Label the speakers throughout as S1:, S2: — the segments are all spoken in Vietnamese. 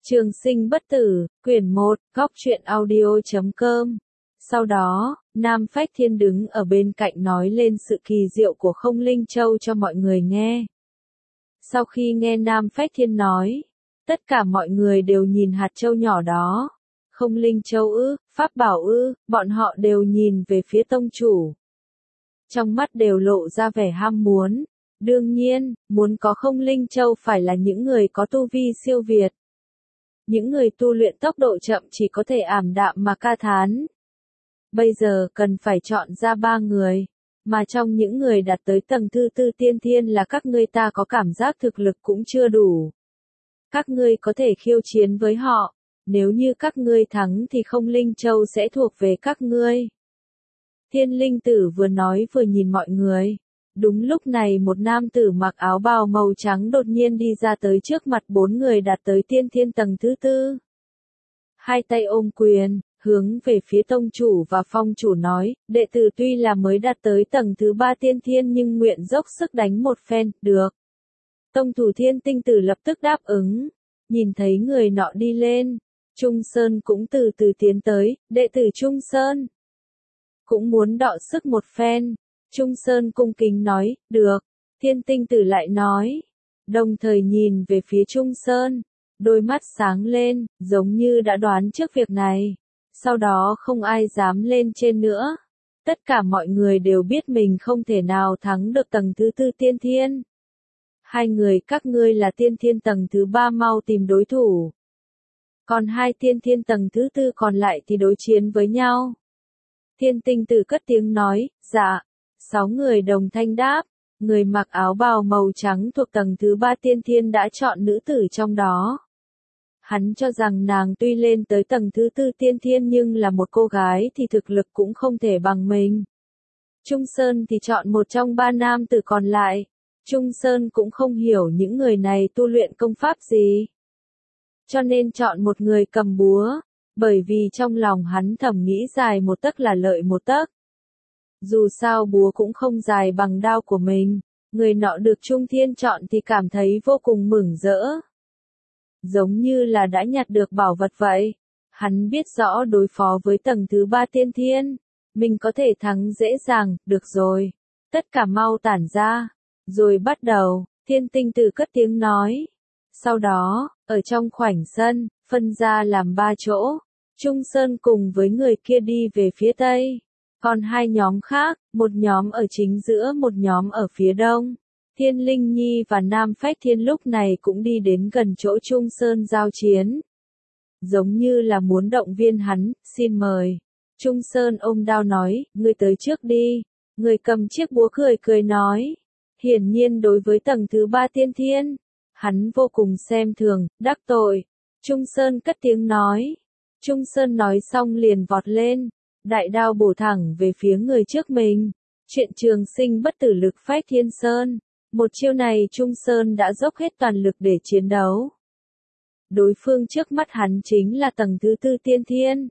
S1: Trường sinh bất tử, quyển 1, góc truyện audio.com. Sau đó, Nam Phách Thiên đứng ở bên cạnh nói lên sự kỳ diệu của Không Linh Châu cho mọi người nghe. Sau khi nghe Nam Phách Thiên nói, tất cả mọi người đều nhìn hạt châu nhỏ đó. Không Linh Châu ư, pháp bảo ư, bọn họ đều nhìn về phía tông chủ. Trong mắt đều lộ ra vẻ ham muốn. Đương nhiên, muốn có Không Linh Châu phải là những người có tu vi siêu việt. Những người tu luyện tốc độ chậm chỉ có thể ảm đạm mà ca thán. Bây giờ cần phải chọn ra 3 người, mà trong những người đạt tới tầng thứ 4 tiên thiên là các ngươi ta có cảm giác thực lực cũng chưa đủ. Các ngươi có thể khiêu chiến với họ, nếu như các ngươi thắng thì Không Linh Châu sẽ thuộc về các ngươi. Thiên Linh Tử vừa nói vừa nhìn mọi người. Đúng lúc này một nam tử mặc áo bào màu trắng đột nhiên đi ra tới trước mặt 4 người đạt tới tiên thiên tầng thứ 4. Hai tay ôm quyền, hướng về phía tông chủ và phong chủ nói, đệ tử tuy là mới đạt tới tầng thứ 3 tiên thiên nhưng nguyện dốc sức đánh một phen, được. Tông thủ Thiên Tinh Tử lập tức đáp ứng, nhìn thấy người nọ đi lên, Trung Sơn cũng từ từ tiến tới, đệ tử Trung Sơn cũng muốn đọ sức một phen. Trung Sơn cung kính nói, được. Thiên Tinh Tử lại nói, đồng thời nhìn về phía Trung Sơn, đôi mắt sáng lên, giống như đã đoán trước việc này. Sau đó không ai dám lên trên nữa. Tất cả mọi người đều biết mình không thể nào thắng được tầng thứ 4 tiên thiên. Hai người các ngươi là tiên thiên tầng thứ 3 mau tìm đối thủ. Còn hai tiên thiên tầng thứ 4 còn lại thì đối chiến với nhau. Thiên Tinh Tử cất tiếng nói, dạ. 6 người đồng thanh đáp, người mặc áo bào màu trắng thuộc tầng thứ 3 tiên thiên đã chọn nữ tử trong đó. Hắn cho rằng nàng tuy lên tới tầng thứ 4 tiên thiên nhưng là một cô gái thì thực lực cũng không thể bằng mình. Trung Sơn thì chọn một trong 3 nam tử còn lại. Trung Sơn cũng không hiểu những người này tu luyện công pháp gì. Cho nên chọn một người cầm búa, bởi vì trong lòng hắn thầm nghĩ dài một tấc là lợi một tấc. Dù sao búa cũng không dài bằng đao của mình, người nọ được Trung Thiên chọn thì cảm thấy vô cùng mừng rỡ. Giống như là đã nhặt được bảo vật vậy. Hắn biết rõ đối phó với tầng thứ 3 tiên thiên, mình có thể thắng dễ dàng, được rồi. Tất cả mau tản ra, rồi bắt đầu, Thiên Tinh Tử cất tiếng nói. Sau đó, ở trong khoảnh sân, phân ra làm 3 chỗ, Trung Sơn cùng với người kia đi về phía tây. Còn 2 nhóm khác, một nhóm ở chính giữa một nhóm ở phía đông. Thiên Linh Nhi và Nam Phách Thiên lúc này cũng đi đến gần chỗ Trung Sơn giao chiến. Giống như là muốn động viên hắn, xin mời. Trung Sơn ôm đao nói, ngươi tới trước đi. Người cầm chiếc búa cười cười nói. Hiển nhiên đối với tầng thứ 3 tiên thiên, hắn vô cùng xem thường, đắc tội. Trung Sơn cất tiếng nói. Trung Sơn nói xong liền vọt lên. Đại đao bổ thẳng về phía người trước mình. Chuyện trường sinh bất tử lực phách thiên sơn. Một chiêu này Trung Sơn đã dốc hết toàn lực để chiến đấu. Đối phương trước mắt hắn chính là tầng thứ 4 tiên thiên.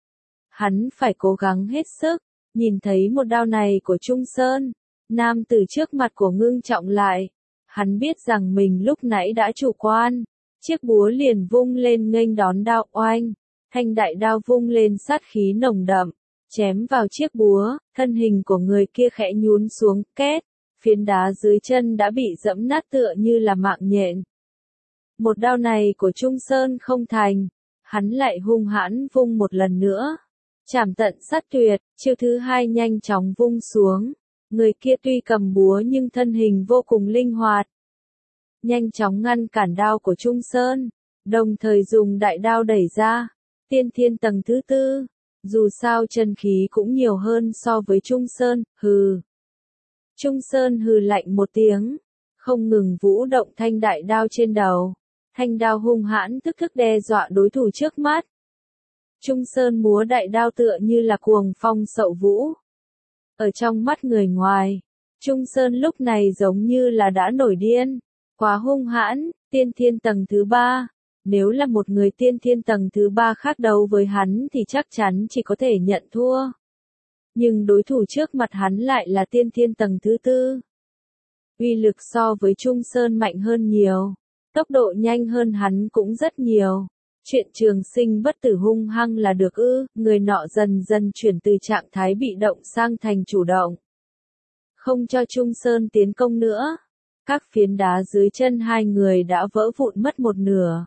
S1: Hắn phải cố gắng hết sức. Nhìn thấy một đao này của Trung Sơn, nam tử trước mặt của ngưng trọng lại. Hắn biết rằng mình lúc nãy đã chủ quan. Chiếc búa liền vung lên nghênh đón đao oanh. Thanh đại đao vung lên sát khí nồng đậm, chém vào chiếc búa, thân hình của người kia khẽ nhún xuống, két, phiến đá dưới chân đã bị dẫm nát tựa như là mạng nhện. Một đao này của Trung Sơn không thành, hắn lại hung hãn vung một lần nữa, chảm tận sát tuyệt, chiêu thứ 2 nhanh chóng vung xuống, người kia tuy cầm búa nhưng thân hình vô cùng linh hoạt, nhanh chóng ngăn cản đao của Trung Sơn, đồng thời dùng đại đao đẩy ra. Tiên thiên tầng thứ 4, dù sao chân khí cũng nhiều hơn so với Trung Sơn, hừ. Trung Sơn hừ lạnh một tiếng, không ngừng vũ động thanh đại đao trên đầu. Thanh đao hung hãn tức thức đe dọa đối thủ trước mắt. Trung Sơn múa đại đao tựa như là cuồng phong sậu vũ. Ở trong mắt người ngoài, Trung Sơn lúc này giống như là đã nổi điên, quá hung hãn, tiên thiên tầng thứ 3. Nếu là một người tiên thiên tầng thứ 3 khác đấu với hắn thì chắc chắn chỉ có thể nhận thua. Nhưng đối thủ trước mặt hắn lại là tiên thiên tầng thứ 4. Uy lực so với Trung Sơn mạnh hơn nhiều. Tốc độ nhanh hơn hắn cũng rất nhiều. Chuyện trường sinh bất tử hung hăng là được ư? Người nọ dần dần chuyển từ trạng thái bị động sang thành chủ động. Không cho Trung Sơn tiến công nữa. Các phiến đá dưới chân hai người đã vỡ vụn mất một nửa.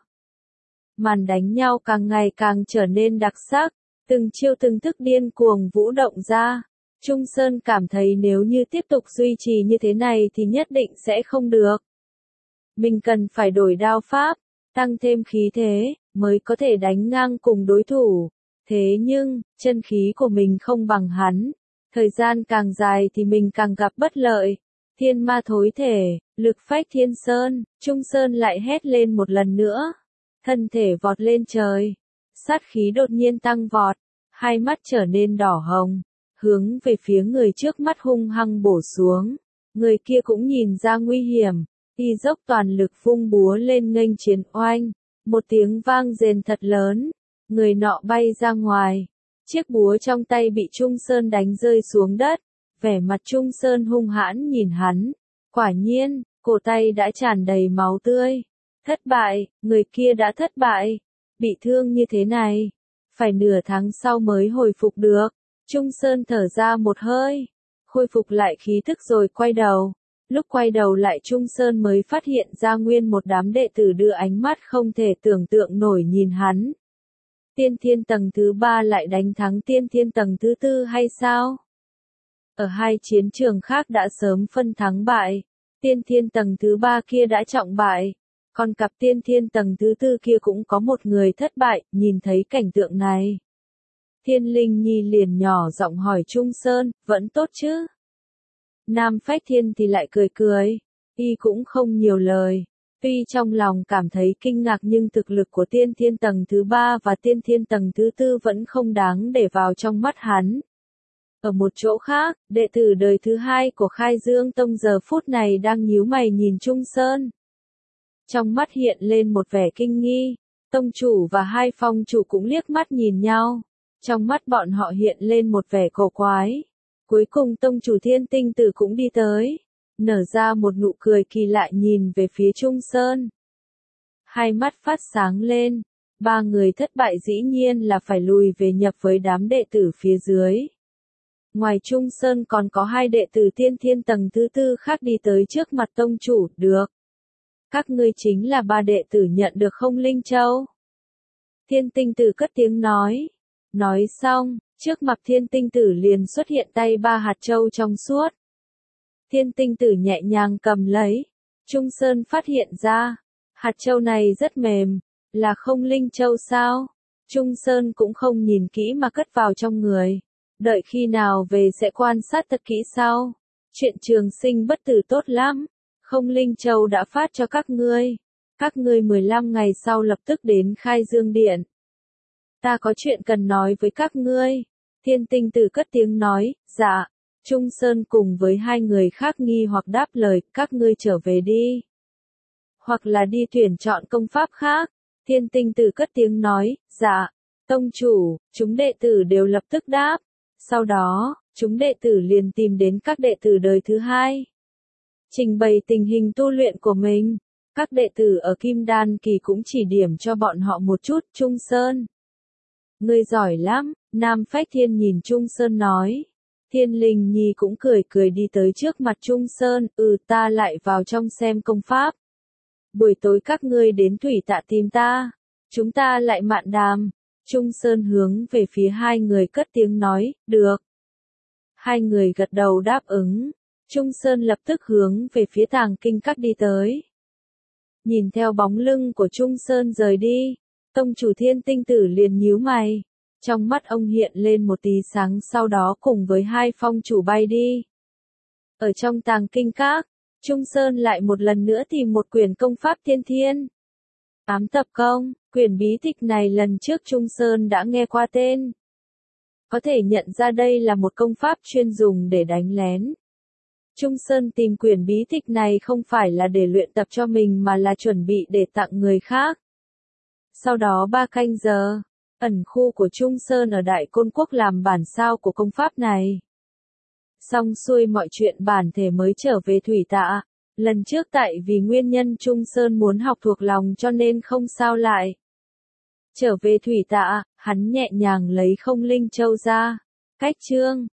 S1: Màn đánh nhau càng ngày càng trở nên đặc sắc, từng chiêu từng thức điên cuồng vũ động ra. Trung Sơn cảm thấy nếu như tiếp tục duy trì như thế này thì nhất định sẽ không được. Mình cần phải đổi đao pháp, tăng thêm khí thế, mới có thể đánh ngang cùng đối thủ. Thế nhưng, chân khí của mình không bằng hắn. Thời gian càng dài thì mình càng gặp bất lợi. Thiên ma thối thể, lực phách thiên sơn, Trung Sơn lại hét lên một lần nữa. Thân thể vọt lên trời. Sát khí đột nhiên tăng vọt. Hai mắt trở nên đỏ hồng. Hướng về phía người trước mắt hung hăng bổ xuống. Người kia cũng nhìn ra nguy hiểm. Y dốc toàn lực vung búa lên nghênh chiến oanh. Một tiếng vang rền thật lớn. Người nọ bay ra ngoài. Chiếc búa trong tay bị Trung Sơn đánh rơi xuống đất. Vẻ mặt Trung Sơn hung hãn nhìn hắn. Quả nhiên, cổ tay đã tràn đầy máu tươi. Thất bại, người kia đã thất bại. Bị thương như thế này. Phải nửa tháng sau mới hồi phục được. Trung Sơn thở ra một hơi. Khôi phục lại khí thức rồi quay đầu. Lúc quay đầu lại Trung Sơn mới phát hiện ra nguyên một đám đệ tử đưa ánh mắt không thể tưởng tượng nổi nhìn hắn. Tiên thiên tầng thứ 3 lại đánh thắng tiên thiên tầng thứ 4 hay sao? Ở hai chiến trường khác đã sớm phân thắng bại. Tiên thiên tầng thứ 3 kia đã trọng bại. Còn cặp tiên thiên tầng thứ 4 kia cũng có một người thất bại, nhìn thấy cảnh tượng này. Thiên Linh Nhi liền nhỏ giọng hỏi Trung Sơn, vẫn tốt chứ? Nam Phách Thiên thì lại cười cười. Y cũng không nhiều lời. Tuy trong lòng cảm thấy kinh ngạc nhưng thực lực của tiên thiên tầng thứ 3 và tiên thiên tầng thứ 4 vẫn không đáng để vào trong mắt hắn. Ở một chỗ khác, đệ tử đời thứ 2 của Khai Dương Tông giờ phút này đang nhíu mày nhìn Trung Sơn. Trong mắt hiện lên một vẻ kinh nghi. Tông chủ và hai phong chủ cũng liếc mắt nhìn nhau. Trong mắt bọn họ hiện lên một vẻ cổ quái. Cuối cùng tông chủ Thiên Tinh Tử cũng đi tới. Nở ra một nụ cười kỳ lạ nhìn về phía Trung Sơn. Hai mắt phát sáng lên. Ba người thất bại dĩ nhiên là phải lùi về nhập với đám đệ tử phía dưới. Ngoài Trung Sơn còn có hai đệ tử tiên thiên tầng thứ 4 khác đi tới trước mặt tông chủ, được. Các ngươi chính là ba đệ tử nhận được không Linh Châu. Thiên Tinh Tử cất tiếng nói. Nói xong, trước mặt Thiên Tinh Tử liền xuất hiện tay ba hạt châu trong suốt. Thiên Tinh Tử nhẹ nhàng cầm lấy. Trung Sơn phát hiện ra. Hạt châu này rất mềm. Là không Linh Châu sao? Trung Sơn cũng không nhìn kỹ mà cất vào trong người. Đợi khi nào về sẽ quan sát thật kỹ sau. Chuyện trường sinh bất tử tốt lắm. Không Linh Châu đã phát cho các ngươi. Các ngươi 15 ngày sau lập tức đến Khai Dương Điện. Ta có chuyện cần nói với các ngươi. Thiên Tinh Tử cất tiếng nói, dạ. Trung Sơn cùng với hai người khác nghi hoặc đáp lời, các ngươi trở về đi. Hoặc là đi tuyển chọn công pháp khác. Thiên Tinh Tử cất tiếng nói, dạ. Tông chủ, chúng đệ tử đều lập tức đáp. Sau đó, chúng đệ tử liền tìm đến các đệ tử đời thứ 2. Trình bày tình hình tu luyện của mình. Các đệ tử ở Kim Đan Kỳ cũng chỉ điểm cho bọn họ một chút. Trung Sơn, ngươi giỏi lắm. Nam Phách Thiên nhìn Trung Sơn nói. Thiên Linh Nhi cũng cười cười đi tới trước mặt Trung Sơn. Ta lại vào trong xem công pháp. Buổi tối các ngươi đến Thủy Tạ tìm ta. Chúng ta lại mạn đàm. Trung Sơn hướng về phía hai người cất tiếng nói, được. Hai người gật đầu đáp ứng. Trung Sơn lập tức hướng về phía Tàng Kinh Các đi tới. Nhìn theo bóng lưng của Trung Sơn rời đi, tông chủ Thiên Tinh Tử liền nhíu mày. Trong mắt ông hiện lên một tí sáng, sau đó cùng với hai phong chủ bay đi. Ở trong Tàng Kinh Các, Trung Sơn lại một lần nữa tìm một quyển công pháp tiên thiên. Ám tập công, quyển bí tịch này lần trước Trung Sơn đã nghe qua tên. Có thể nhận ra đây là một công pháp chuyên dùng để đánh lén. Trung Sơn tìm quyển bí tịch này không phải là để luyện tập cho mình mà là chuẩn bị để tặng người khác. Sau đó 3 canh giờ, ẩn khu của Trung Sơn ở Đại Côn Quốc làm bản sao của công pháp này. Xong xuôi mọi chuyện bản thể mới trở về Thủy Tạ. Lần trước tại vì nguyên nhân Trung Sơn muốn học thuộc lòng cho nên không sao lại. Trở về thủy tạ, hắn nhẹ nhàng lấy không linh châu ra. Cách chương